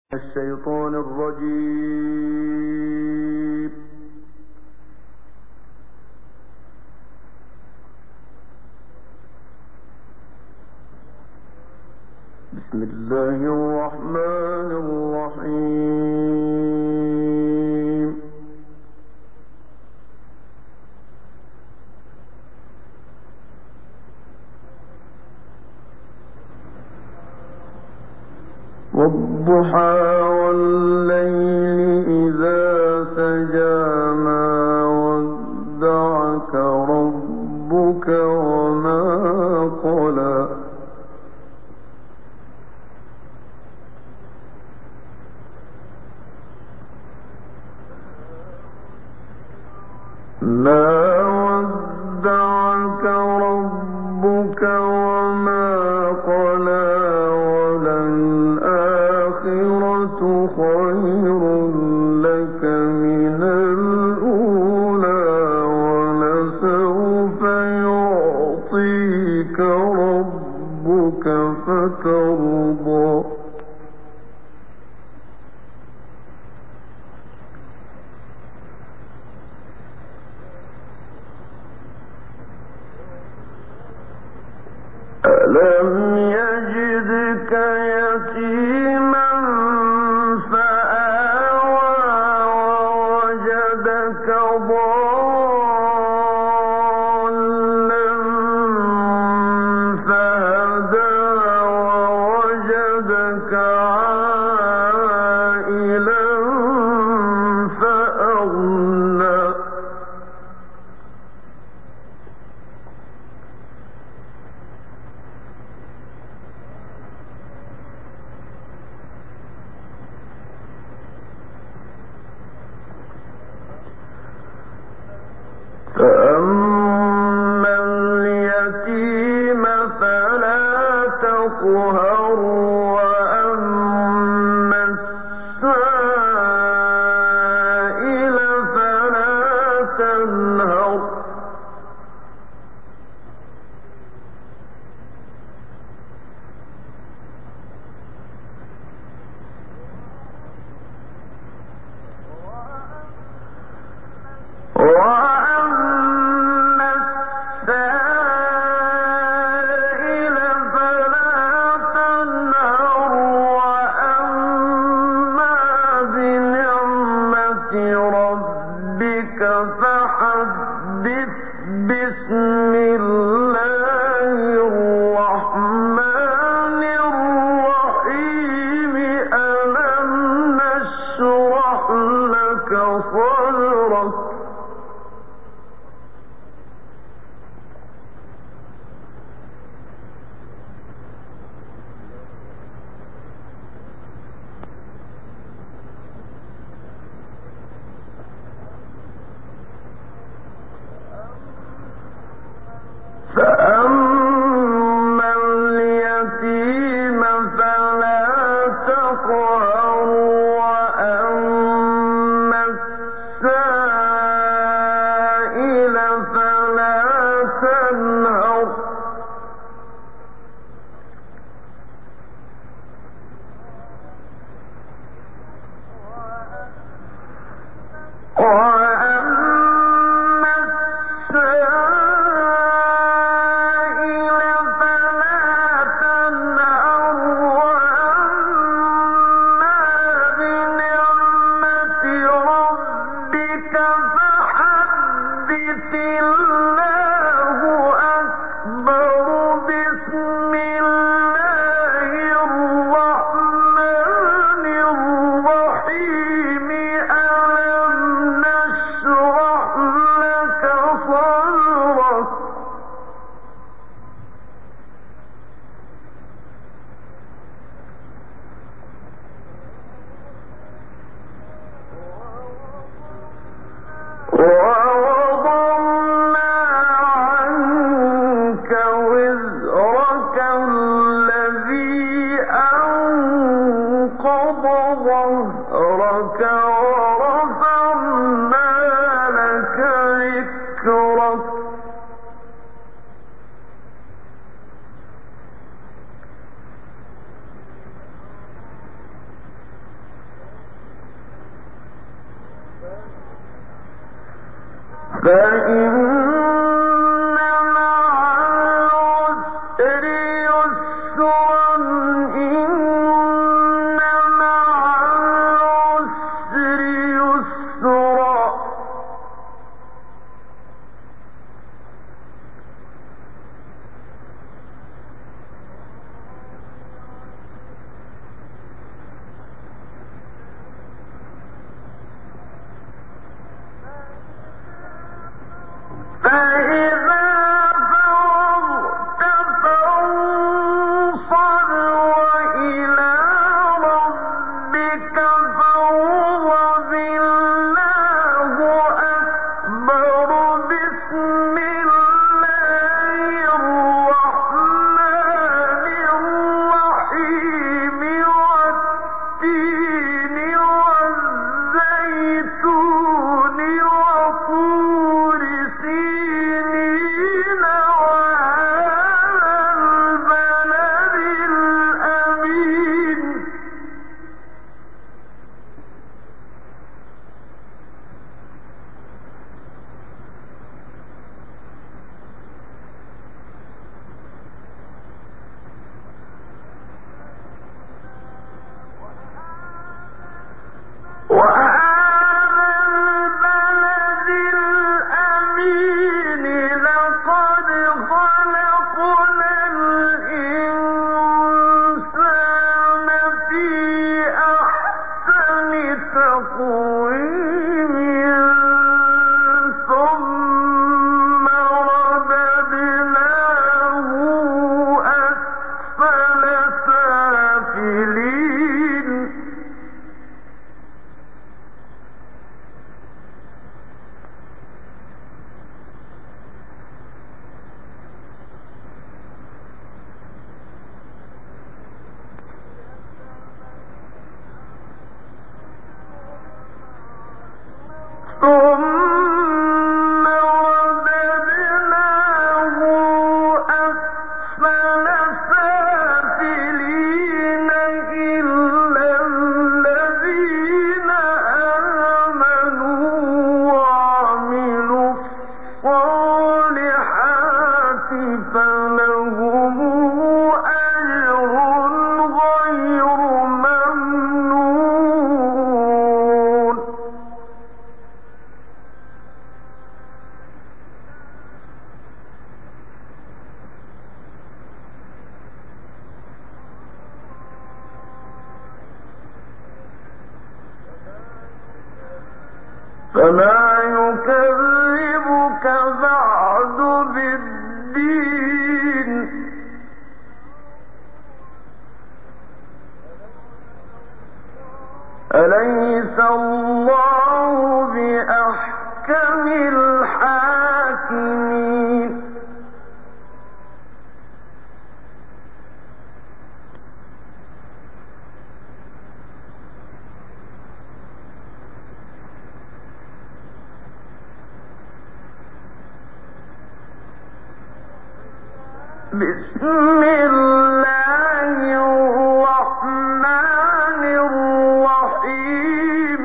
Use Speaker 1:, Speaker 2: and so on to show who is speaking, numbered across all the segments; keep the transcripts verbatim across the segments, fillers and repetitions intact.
Speaker 1: الشيطان الرجيم. بسم الله الرحمن الرحيم. والضحى والليل إذا سجى ما ودعك ربك وما قلى ما ودعك ربك وما قلى وللآخرة خير لك من الأولى ولسوف يعطيك ربك فترضى ألم يجدك يتيما فآوى ووجدك ضالا فهدى ووجدك عائلا فأغنى فأما اليتيم فلا تقهر وأما السائل فلا تنهر فحدث بسم الله الرحمن الرحيم ألم نشرح لك صدرك فأما اليتيم فلا تقهر وأما السائل فلا تنهر وأما السائل فلا تنهر وأما بنعمة ربك فحدث الله أكبر بسم الله الرحمن الرحيم ألم نشرح لك صدرك ووضعنا عنك وزرك الذي أنقض ظهرك ورفعنا لك ذكرك فما يكذبك بعد بالدين أليس الله بأحكم الحاكمين بسم الله الرحمن الرحيم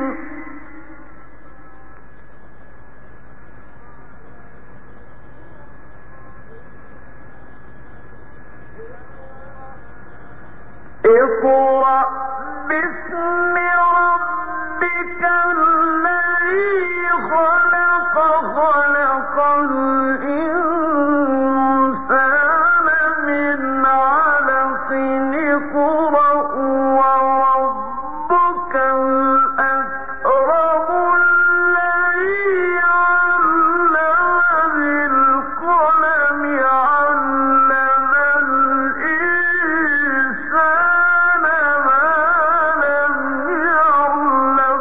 Speaker 1: اقرأ باسم ربك الذي خلق خلق الإنسان من علق اقرأ وربك الأكرم الذي علم بالقلم علم الإنسان ما لم يعلم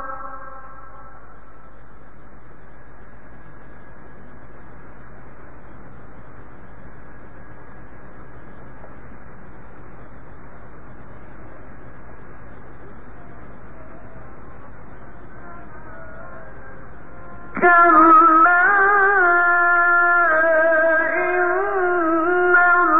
Speaker 1: كلا إن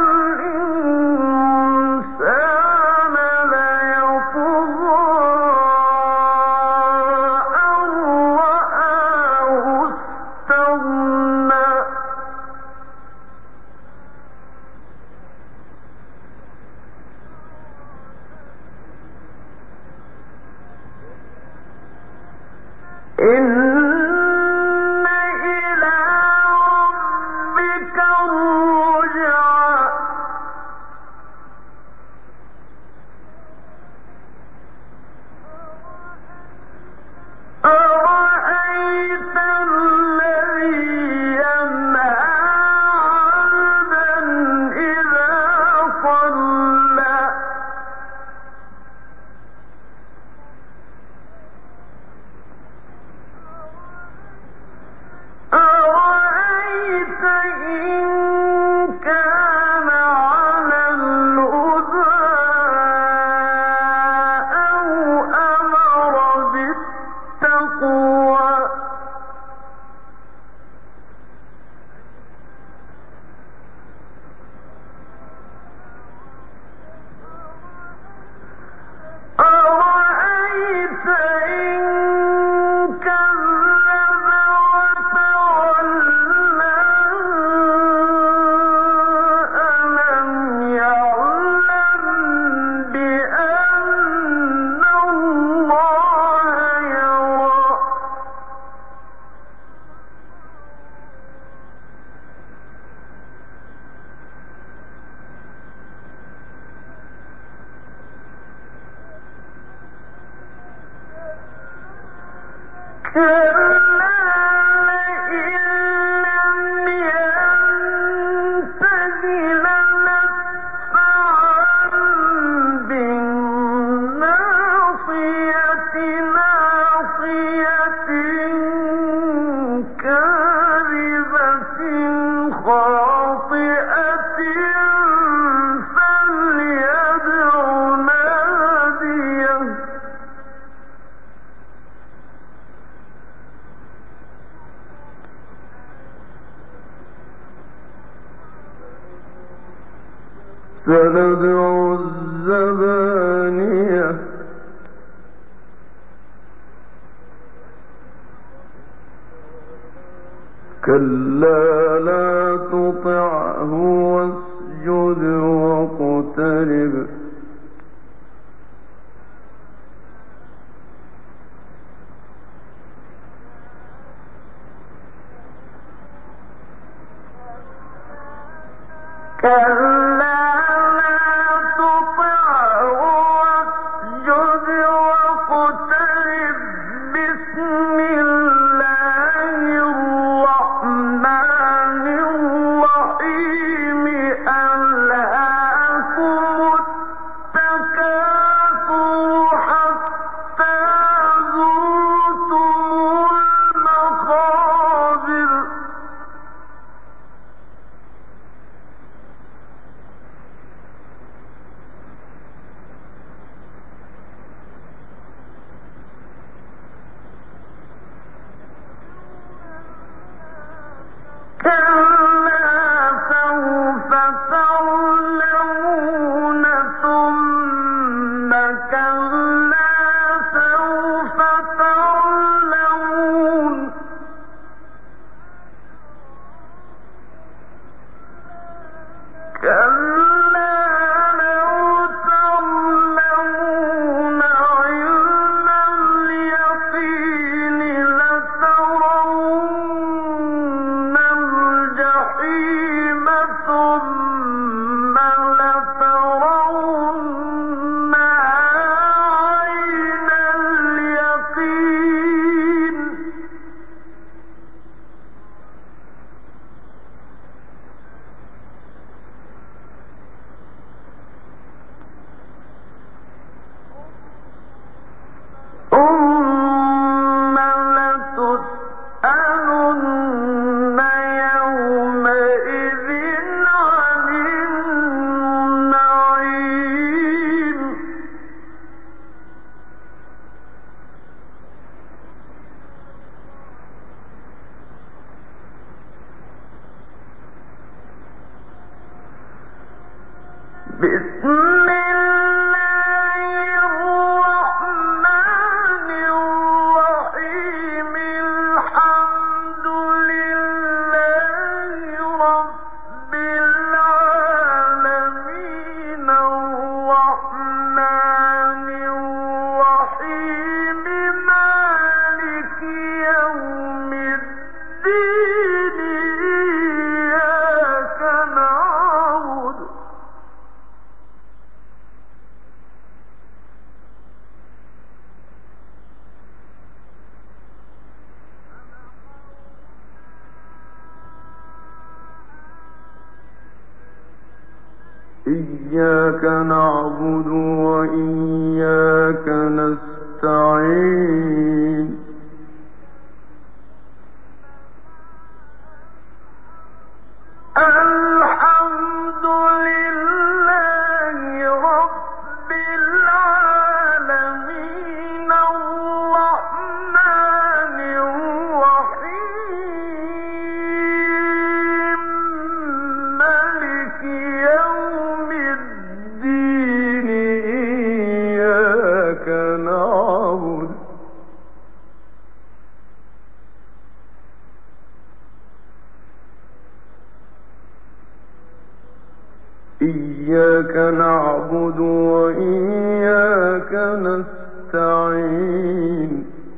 Speaker 1: الإنسان ليطغى أن رآه استغنى إن إلى ربك الرجعى أرأيت الذي ينهى عبدا إذا صلى أرأيت إن كان على الهدى أو أمر بالتقوى أرأيت إن كذب وتولى ألم يعلم بأن الله يرى كلا لئن لم ينته لنسفعا بالناصية ناصية كاذبة خاطئة فليدع ناديه سندع الزبانية كلا لا تطعه واسجد واقترب كلا لا تطعه واسجد واقترب بسم الله الرحمن الرحيم ألهاكم التكاثر حتى زرتم المقابر كلا سوف تعلمون ثم كلا سوف تعلمون كلا لو تعلمون علم اليقين لترون الجحيم ثم لترونها عين اليقين ثم لتسألن يومئذ عن النعيم بسم الله الرحمن الرحيم الحمد لله رب العالمين الرحمن الرحيم مالك
Speaker 2: إياك نعبد وإياك نستعين الحمد لله رب العالمين الرحمن الرحيم مالك يوم الدين إياك نعبد إياك نعبد وإياك نستعين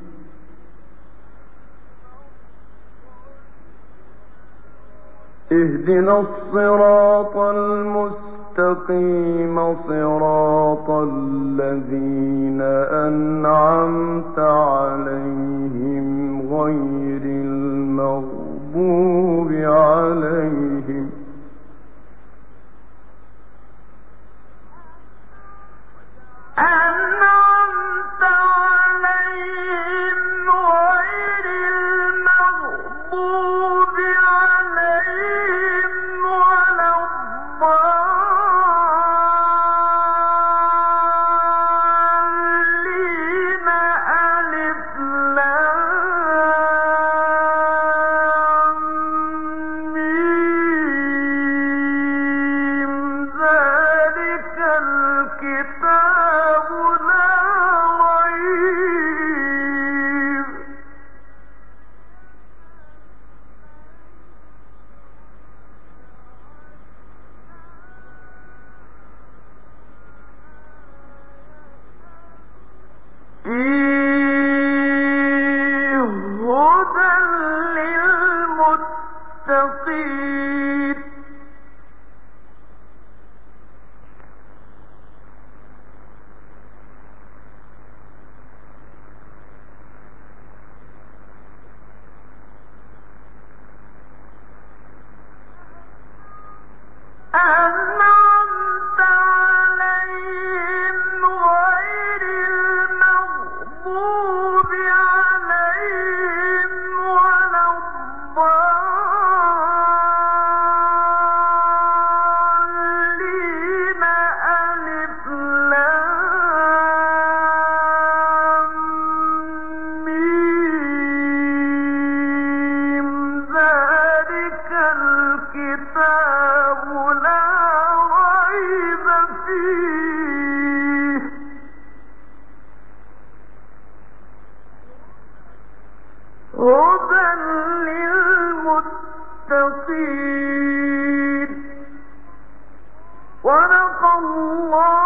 Speaker 2: اهدنا الصراط المستقيم صراط الذين أنعمت عليهم غير المغضوب عليهم أنعمت عليهم غير المغضوب عليهم ولا الضالين ألف لام ميم ذلك الكتاب لا ريب فيه هدى للمتقين أنعمت عليهم غير المغضوب عليهم ولا الضالين ألف لام ميم ذلك الكتاب لا ريب فيه هدى للمتقين صدق الله